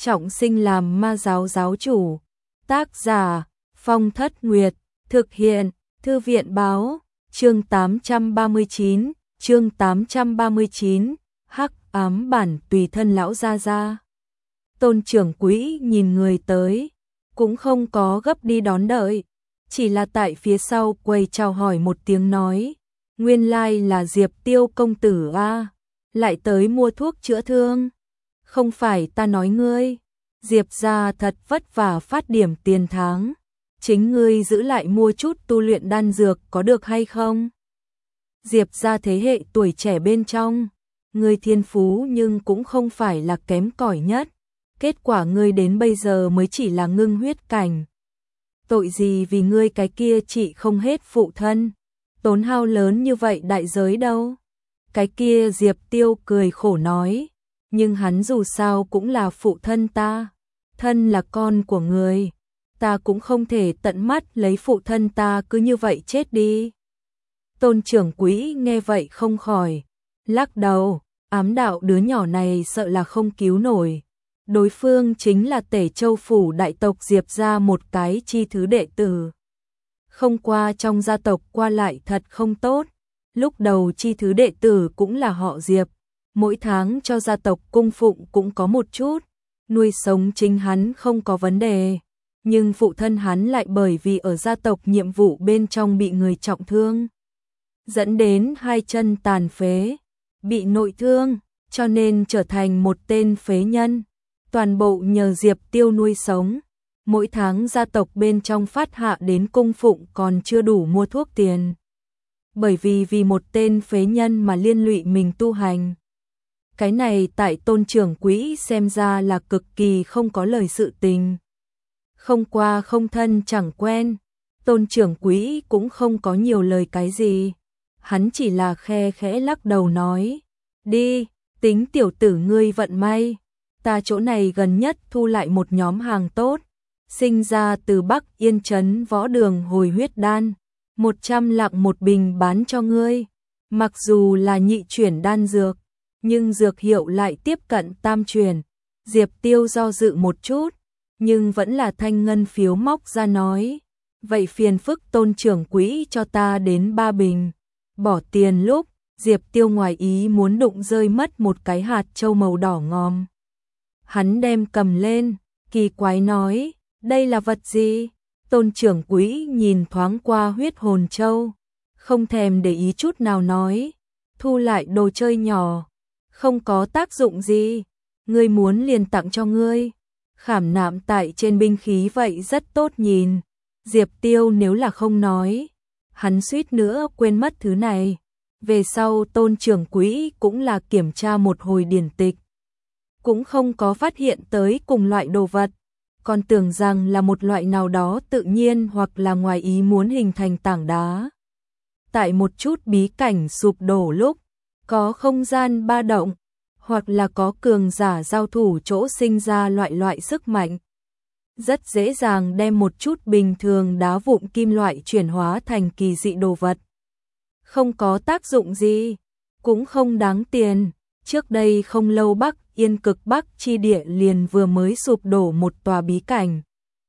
trọng sinh làm ma giáo giáo chủ. Tác giả Phong Thất Nguyệt, thực hiện Thư viện báo, chương 839, hắc ám bản tùy thân lão gia gia. Tôn trưởng quỹ nhìn người tới, cũng không có gấp đi đón đợi, chỉ là tại phía sau quầy chào hỏi một tiếng nói, nguyên lai là Diệp Tiêu công tử a, lại tới mua thuốc chữa thương. Không phải ta nói ngươi, Diệp gia thật vất vả phát điểm tiền tháng, chính ngươi giữ lại mua chút tu luyện đan dược có được hay không? Diệp gia thế hệ tuổi trẻ bên trong, ngươi thiên phú nhưng cũng không phải là kém cỏi nhất, kết quả ngươi đến bây giờ mới chỉ là ngưng huyết cảnh. Tội gì vì ngươi cái kia trị không hết phụ thân, tốn hao lớn như vậy đại giới đâu. Cái kia Diệp Tiêu cười khổ nói, nhưng hắn dù sao cũng là phụ thân ta, thân là con của người, ta cũng không thể tận mắt lấy phụ thân ta cứ như vậy chết đi. Tôn trưởng quỹ nghe vậy không khỏi lắc đầu, ám đạo đứa nhỏ này sợ là không cứu nổi. Đối phương chính là Tể Châu phủ đại tộc Diệp gia một cái chi thứ đệ tử. Không qua trong gia tộc qua lại thật không tốt, lúc đầu chi thứ đệ tử cũng là họ Diệp, mỗi tháng cho gia tộc cung phụng cũng có một chút, nuôi sống chính hắn không có vấn đề, nhưng phụ thân hắn lại bởi vì ở gia tộc nhiệm vụ bên trong bị người trọng thương, dẫn đến hai chân tàn phế, bị nội thương, cho nên trở thành một tên phế nhân, toàn bộ nhờ Diệp Tiêu nuôi sống. Mỗi tháng gia tộc bên trong phát hạ đến cung phụng còn chưa đủ mua thuốc tiền. Bởi vì một tên phế nhân mà liên lụy mình tu hành. Cái này tại Tôn trưởng quỹ xem ra là cực kỳ không có lời sự tình. Không qua không thân chẳng quen, Tôn trưởng quỹ cũng không có nhiều lời cái gì. Hắn chỉ là khe khẽ lắc đầu nói, đi, tính tiểu tử ngươi vận may, ta chỗ này gần nhất thu lại một nhóm hàng tốt. Sinh ra từ Bắc Yên trấn võ đường hồi huyết đan, 100 lạng một bình bán cho ngươi. Mặc dù là nhị chuyển đan dược, nhưng dược hiệu lại tiếp cận tam chuyển. Diệp Tiêu do dự một chút, nhưng vẫn là thanh ngân phiếu móc ra nói, vậy phiền phức Tôn trưởng quỹ cho ta đến 3 bình. Bỏ tiền lúc, Diệp Tiêu ngoài ý muốn đụng rơi mất một cái hạt châu màu đỏ ngòm. Hắn đem cầm lên, kỳ quái nói, đây là vật gì? Tôn trưởng quỹ nhìn thoáng qua huyết hồn châu, không thèm để ý chút nào nói, thu lại đồ chơi nhỏ, không có tác dụng gì, ngươi muốn liền tặng cho ngươi. Khảm nạm tại trên binh khí vậy rất tốt nhìn. Diệp Tiêu nếu là không nói, hắn suýt nữa quên mất thứ này. Về sau Tôn trưởng quỹ cũng là kiểm tra một hồi điển tịch, cũng không có phát hiện tới cùng loại đồ vật, còn tưởng rằng là một loại nào đó tự nhiên hoặc là ngoài ý muốn hình thành tảng đá. Tại một chút bí cảnh sụp đổ lúc, có không gian ba động, hoặc là có cường giả giao thủ chỗ sinh ra loại sức mạnh. Rất dễ dàng đem một chút bình thường đá vụn kim loại chuyển hóa thành kỳ dị đồ vật. Không có tác dụng gì, cũng không đáng tiền. Trước đây không lâu Bắc Yên cực Bắc chi địa liền vừa mới sụp đổ một tòa bí cảnh.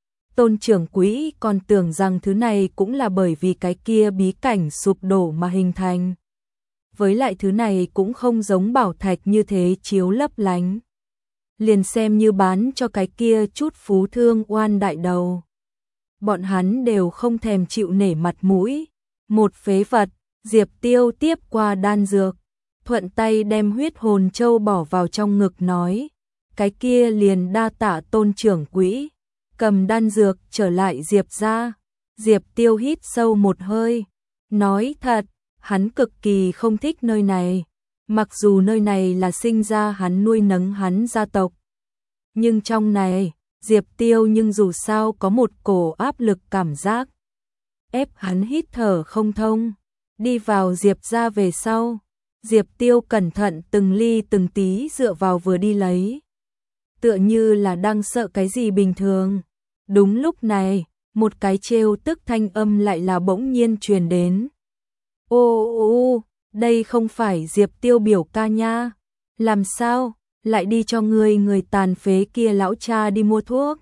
Tôn trưởng quỹ còn tưởng rằng thứ này cũng là bởi vì cái kia bí cảnh sụp đổ mà hình thành. Với lại thứ này cũng không giống bảo thạch như thế chiếu lấp lánh. Liền xem như bán cho cái kia chút phú thương oan đại đầu. Bọn hắn đều không thèm chịu nể mặt mũi. Một phế vật, Diệp Tiêu tiếp qua đan dược, thuận tay đem huyết hồn châu bỏ vào trong ngực nói, cái kia liền đa tạ Tôn trưởng quỹ. Cầm đan dược trở lại Diệp ra. Diệp Tiêu hít sâu một hơi, nói thật, hắn cực kỳ không thích nơi này, mặc dù nơi này là sinh ra hắn nuôi nấng hắn gia tộc. Nhưng trong này, Diệp Tiêu nhưng dù sao có một cổ áp lực cảm giác, ép hắn hít thở không thông. Đi vào Diệp ra về sau, Diệp Tiêu cẩn thận từng ly từng tí dựa vào vừa đi lấy, tựa như là đang sợ cái gì bình thường. Đúng lúc này, một cái trêu tức thanh âm lại là bỗng nhiên truyền đến. Ô, đây không phải Diệp Tiêu biểu ca nha. Làm sao? lại đi cho người tàn phế kia lão cha đi mua thuốc.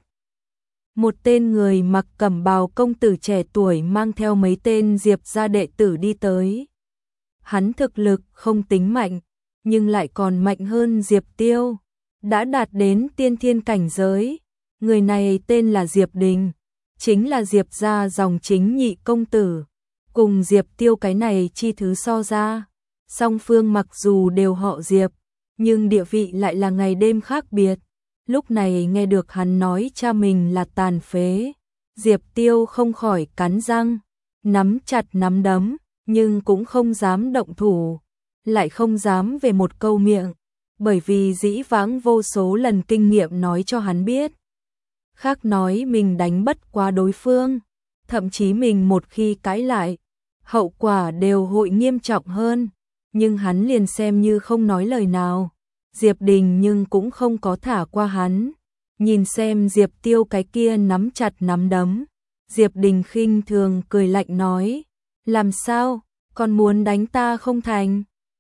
Một tên người mặc cẩm bào công tử trẻ tuổi mang theo mấy tên Diệp gia đệ tử đi tới. Hắn thực lực không tính mạnh, nhưng lại còn mạnh hơn Diệp Tiêu, đã đạt đến tiên thiên cảnh giới. Người này tên là Diệp Đình, chính là Diệp gia dòng chính nhị công tử. Cùng Diệp Tiêu cái này chi thứ so ra, song phương mặc dù đều họ Diệp, nhưng địa vị lại là ngày đêm khác biệt. Lúc này nghe được hắn nói cha mình là tàn phế, Diệp Tiêu không khỏi cắn răng, nắm chặt nắm đấm, nhưng cũng không dám động thủ, lại không dám về một câu miệng, bởi vì dĩ vãng vô số lần kinh nghiệm nói cho hắn biết. Khác nói mình đánh bất quá đối phương, thậm chí mình một khi cãi lại, hậu quả đều hội nghiêm trọng hơn, nhưng hắn liền xem như không nói lời nào. Diệp Đình nhưng cũng không có thả qua hắn, nhìn xem Diệp Tiêu cái kia nắm chặt nắm đấm, Diệp Đình khinh thường cười lạnh nói, làm sao, còn muốn đánh ta không thành?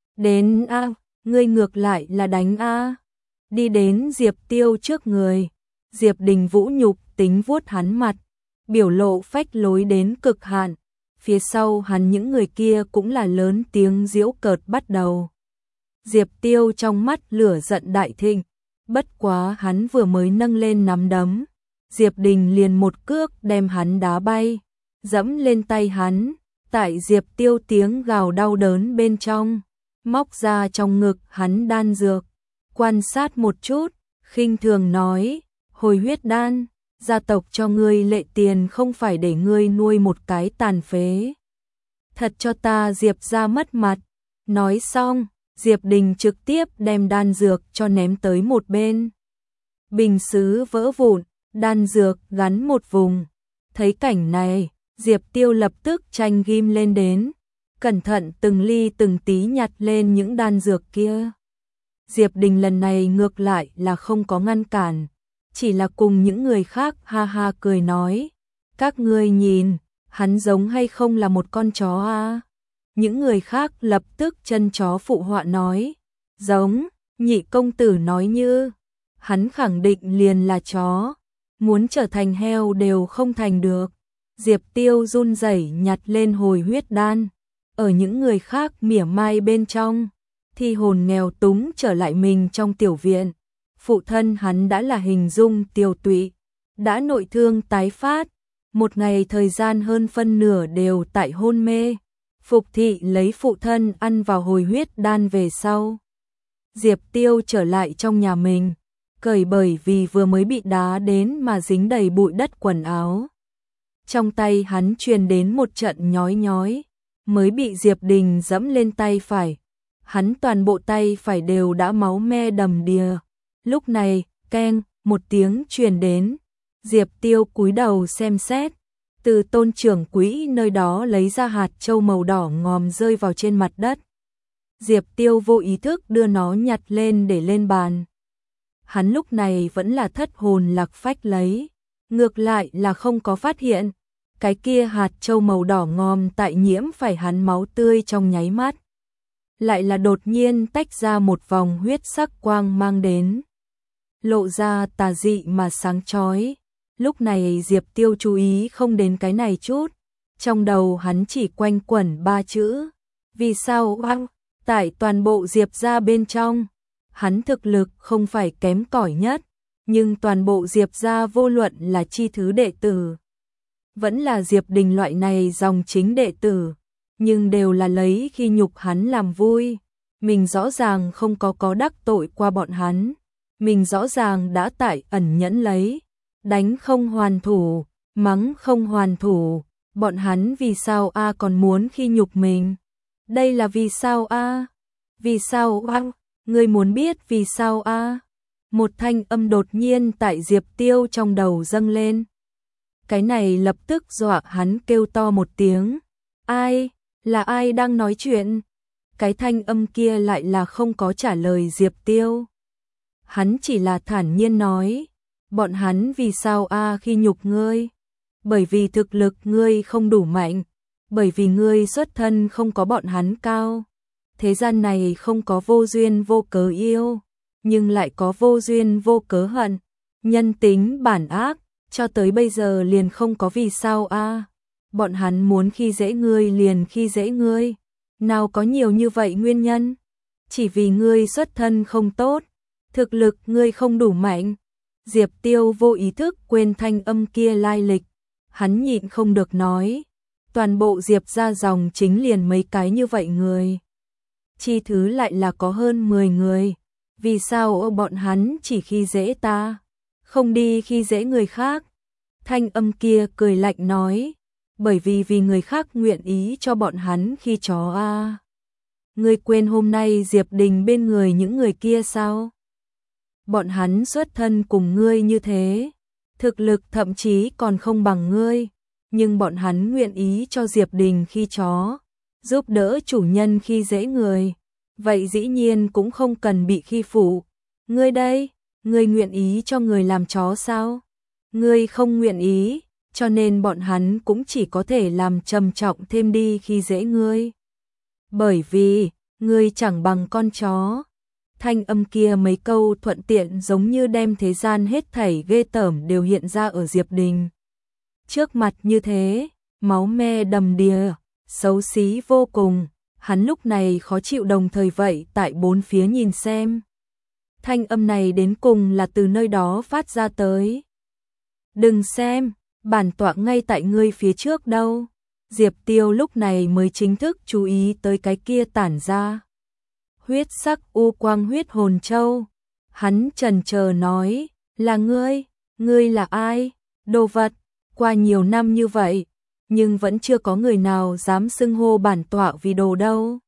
Đến a, ngươi ngược lại là đánh a. Đi đến Diệp Tiêu trước người, Diệp Đình vũ nhục tính vuốt hắn mặt, biểu lộ phách lối đến cực hạn. Phía sau hắn những người kia cũng là lớn tiếng giễu cợt bắt đầu. Diệp Tiêu trong mắt lửa giận đại thịnh, bất quá hắn vừa mới nâng lên nắm đấm, Diệp Đình liền một cước đem hắn đá bay, dẫm lên tay hắn, tại Diệp Tiêu tiếng gào đau đớn bên trong, móc ra trong ngực hắn đan dược, quan sát một chút, khinh thường nói, hồi huyết đan, gia tộc cho ngươi lệ tiền không phải để ngươi nuôi một cái tàn phế. Thật cho ta Diệp ra mất mặt. Nói xong, Diệp Đình trực tiếp đem đan dược cho ném tới một bên. Bình sứ vỡ vụn, đan dược gắn một vùng. Thấy cảnh này, Diệp Tiêu lập tức tranh ghim lên đến, cẩn thận từng ly từng tí nhặt lên những đan dược kia. Diệp Đình lần này ngược lại là không có ngăn cản, chỉ là cùng những người khác ha ha cười nói, các ngươi nhìn, hắn giống hay không là một con chó a? Những người khác lập tức chân chó phụ họa nói, giống, nhị công tử nói như, hắn khẳng định liền là chó, muốn trở thành heo đều không thành được. Diệp Tiêu run rẩy nhặt lên hồi huyết đan, ở những người khác mỉa mai bên trong, thi hồn nghèo túng trở lại mình trong tiểu viện. Phụ thân hắn đã là hình dung tiều tụy, đã nội thương tái phát, một ngày thời gian hơn phân nửa đều tại hôn mê. Phục thị lấy phụ thân ăn vào hồi huyết đan về sau. Diệp Tiêu trở lại trong nhà mình, cởi bởi vì vừa mới bị đá đến mà dính đầy bụi đất quần áo. Trong tay hắn truyền đến một trận nhói nhói, mới bị Diệp Đình dẫm lên tay phải. Hắn toàn bộ tay phải đều đã máu me đầm đìa. Lúc này, keng, một tiếng truyền đến. Diệp Tiêu cúi đầu xem xét, từ Tôn trưởng quỹ nơi đó lấy ra hạt châu màu đỏ ngòm rơi vào trên mặt đất. Diệp Tiêu vô ý thức đưa nó nhặt lên để lên bàn. Hắn lúc này vẫn là thất hồn lạc phách lấy, ngược lại là không có phát hiện. Cái kia hạt châu màu đỏ ngòm tại nhiễm phải hắn máu tươi trong nháy mắt. Lại là đột nhiên tách ra một vòng huyết sắc quang mang đến. Lộ ra tà dị mà sáng chói. Lúc này Diệp Tiêu chú ý không đến cái này chút. Trong đầu hắn chỉ quanh quẩn ba chữ. Vì sao oang? Tại toàn bộ Diệp gia bên trong, hắn thực lực không phải kém cỏi nhất. Nhưng toàn bộ Diệp gia vô luận là chi thứ đệ tử, vẫn là Diệp Đình loại này dòng chính đệ tử, nhưng đều là lấy khi nhục hắn làm vui. Mình rõ ràng không có đắc tội qua bọn hắn. Mình rõ ràng đã tại ẩn nhẫn lấy. Đánh không hoàn thủ, mắng không hoàn thủ. Bọn hắn vì sao a còn muốn khi nhục mình? Đây là vì sao a? Vì sao a? Ngươi muốn biết vì sao a? Một thanh âm đột nhiên tại Diệp Tiêu trong đầu dâng lên. Cái này lập tức dọa hắn kêu to một tiếng. Ai? Là ai đang nói chuyện? Cái thanh âm kia lại là không có trả lời Diệp Tiêu. Hắn chỉ là thản nhiên nói, bọn hắn vì sao a khi nhục ngươi? Bởi vì thực lực ngươi không đủ mạnh, bởi vì ngươi xuất thân không có bọn hắn cao. Thế gian này không có vô duyên vô cớ yêu, nhưng lại có vô duyên vô cớ hận, nhân tính bản ác, cho tới bây giờ liền không có vì sao a. Bọn hắn muốn khi dễ ngươi liền khi dễ ngươi, nào có nhiều như vậy nguyên nhân, chỉ vì ngươi xuất thân không tốt, thực lực ngươi không đủ mạnh. Diệp Tiêu vô ý thức quên thanh âm kia lai lịch, hắn nhịn không được nói, toàn bộ Diệp gia dòng chính liền mấy cái như vậy người. Chi thứ lại là có hơn 10 người, vì sao bọn hắn chỉ khi dễ ta, không đi khi dễ người khác? Thanh âm kia cười lạnh nói, bởi vì người khác nguyện ý cho bọn hắn khi chó a. Ngươi quên hôm nay Diệp Đình bên người những người kia sao? Bọn hắn xuất thân cùng ngươi như thế, thực lực thậm chí còn không bằng ngươi, nhưng bọn hắn nguyện ý cho Diệp Đình khi chó, giúp đỡ chủ nhân khi dễ người, vậy dĩ nhiên cũng không cần bị khi phụ. Ngươi đây, ngươi nguyện ý cho người làm chó sao? Ngươi không nguyện ý, cho nên bọn hắn cũng chỉ có thể làm trầm trọng thêm đi khi dễ ngươi. Bởi vì, ngươi chẳng bằng con chó. Thanh âm kia mấy câu thuận tiện giống như đem thế gian hết thảy ghê tởm đều hiện ra ở Diệp Đình trước mặt như thế, máu me đầm đìa, xấu xí vô cùng, hắn lúc này khó chịu đồng thời vậy tại bốn phía nhìn xem. Thanh âm này đến cùng là từ nơi đó phát ra tới. Đừng xem, bản tọa ngay tại ngươi phía trước đâu. Diệp Tiêu lúc này mới chính thức chú ý tới cái kia tản ra huyết sắc u quang huyết hồn châu. Hắn chần chờ nói, là ngươi là ai? Đồ vật, qua nhiều năm như vậy, nhưng vẫn chưa có người nào dám xưng hô bản tọa vì đồ đâu.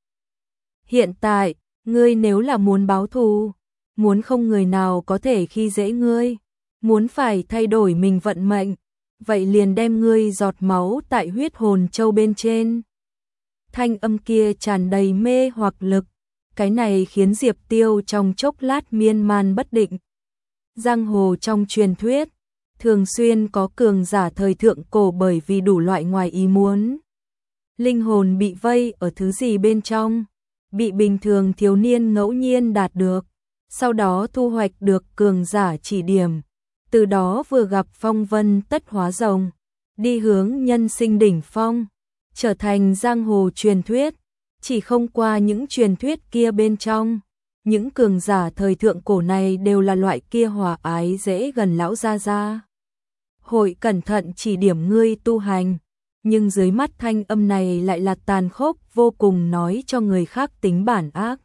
Hiện tại, ngươi nếu là muốn báo thù, muốn không người nào có thể khi dễ ngươi, muốn phải thay đổi mình vận mệnh, vậy liền đem ngươi giọt máu tại huyết hồn châu bên trên. Thanh âm kia tràn đầy mê hoặc lực, cái này khiến Diệp Tiêu trong chốc lát miên man bất định. Giang hồ trong truyền thuyết, thường xuyên có cường giả thời thượng cổ bởi vì đủ loại ngoài ý muốn. Linh hồn bị vây ở thứ gì bên trong, bị bình thường thiếu niên ngẫu nhiên đạt được, sau đó thu hoạch được cường giả chỉ điểm, từ đó vừa gặp phong vân tất hóa rồng, đi hướng nhân sinh đỉnh phong, trở thành giang hồ truyền thuyết. Chỉ không qua những truyền thuyết kia bên trong, những cường giả thời thượng cổ này đều là loại kia hòa ái dễ gần lão gia gia. Hội cẩn thận chỉ điểm ngươi tu hành, nhưng dưới mắt thanh âm này lại là tàn khốc vô cùng, nói cho người khác tính bản ác.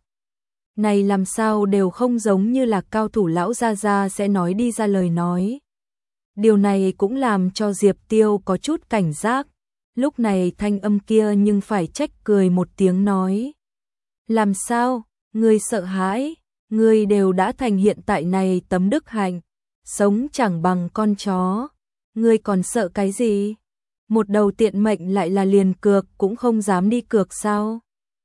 Này làm sao đều không giống như là cao thủ lão gia gia sẽ nói đi ra lời nói. Điều này cũng làm cho Diệp Tiêu có chút cảnh giác. Lúc này thanh âm kia nhưng phải trách cười một tiếng nói. Làm sao, ngươi sợ hãi, ngươi đều đã thành hiện tại này tấm đức hạnh, sống chẳng bằng con chó, ngươi còn sợ cái gì? Một đầu tiện mệnh lại là liền cược cũng không dám đi cược sao?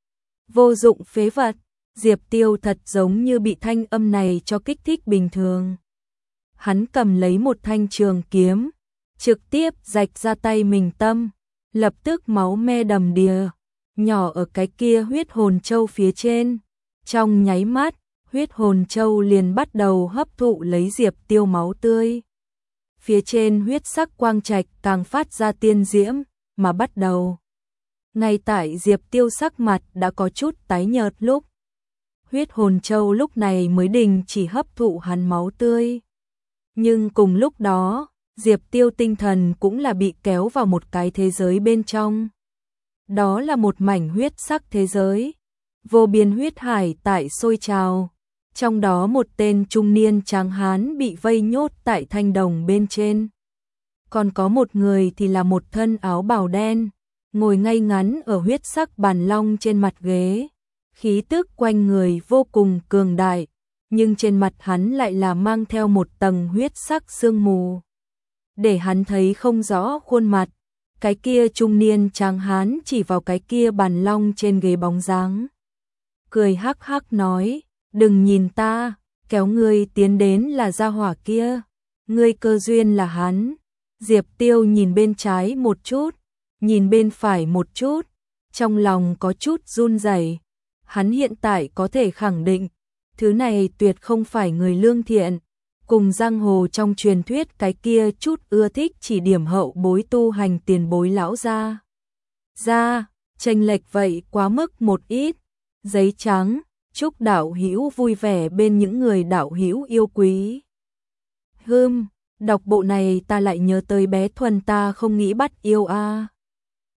Vô dụng phế vật, Diệp Tiêu thật giống như bị thanh âm này cho kích thích bình thường. Hắn cầm lấy một thanh trường kiếm, trực tiếp rạch ra tay mình tâm. Lập tức máu me đầm đìa, nhỏ ở cái kia huyết hồn châu phía trên. Trong nháy mắt, huyết hồn châu liền bắt đầu hấp thụ lấy Diệp Tiêu máu tươi. Phía trên huyết sắc quang trạch càng phát ra tiên diễm, mà bắt đầu. Ngay tại Diệp Tiêu sắc mặt đã có chút tái nhợt lúc. Huyết hồn châu lúc này mới đình chỉ hấp thụ hắn máu tươi. Nhưng cùng lúc đó, Diệp Tiêu tinh thần cũng là bị kéo vào một cái thế giới bên trong. Đó là một mảnh huyết sắc thế giới. Vô biên huyết hải tại sôi trào. Trong đó một tên trung niên tráng hán bị vây nhốt tại thanh đồng bên trên. Còn có một người thì là một thân áo bào đen, ngồi ngay ngắn ở huyết sắc bàn long trên mặt ghế. Khí tức quanh người vô cùng cường đại, nhưng trên mặt hắn lại là mang theo một tầng huyết sắc sương mù. Để hắn thấy không rõ khuôn mặt, cái kia trung niên tráng hán chỉ vào cái kia bàn long trên ghế bóng dáng. Cười hắc hắc nói, đừng nhìn ta, kéo ngươi tiến đến là gia hỏa kia, ngươi cơ duyên là hắn. Diệp Tiêu nhìn bên trái một chút, nhìn bên phải một chút, trong lòng có chút run rẩy. Hắn hiện tại có thể khẳng định, Thứ này tuyệt không phải người lương thiện, cùng giang hồ trong truyền thuyết cái kia chút ưa thích chỉ điểm hậu bối tu hành tiền bối lão gia. Chênh lệch vậy quá mức một ít. Giấy trắng, chúc đạo hữu vui vẻ bên những người đạo hữu yêu quý. Đọc bộ này ta lại nhớ tới bé Thuần ta không nghĩ bắt yêu a.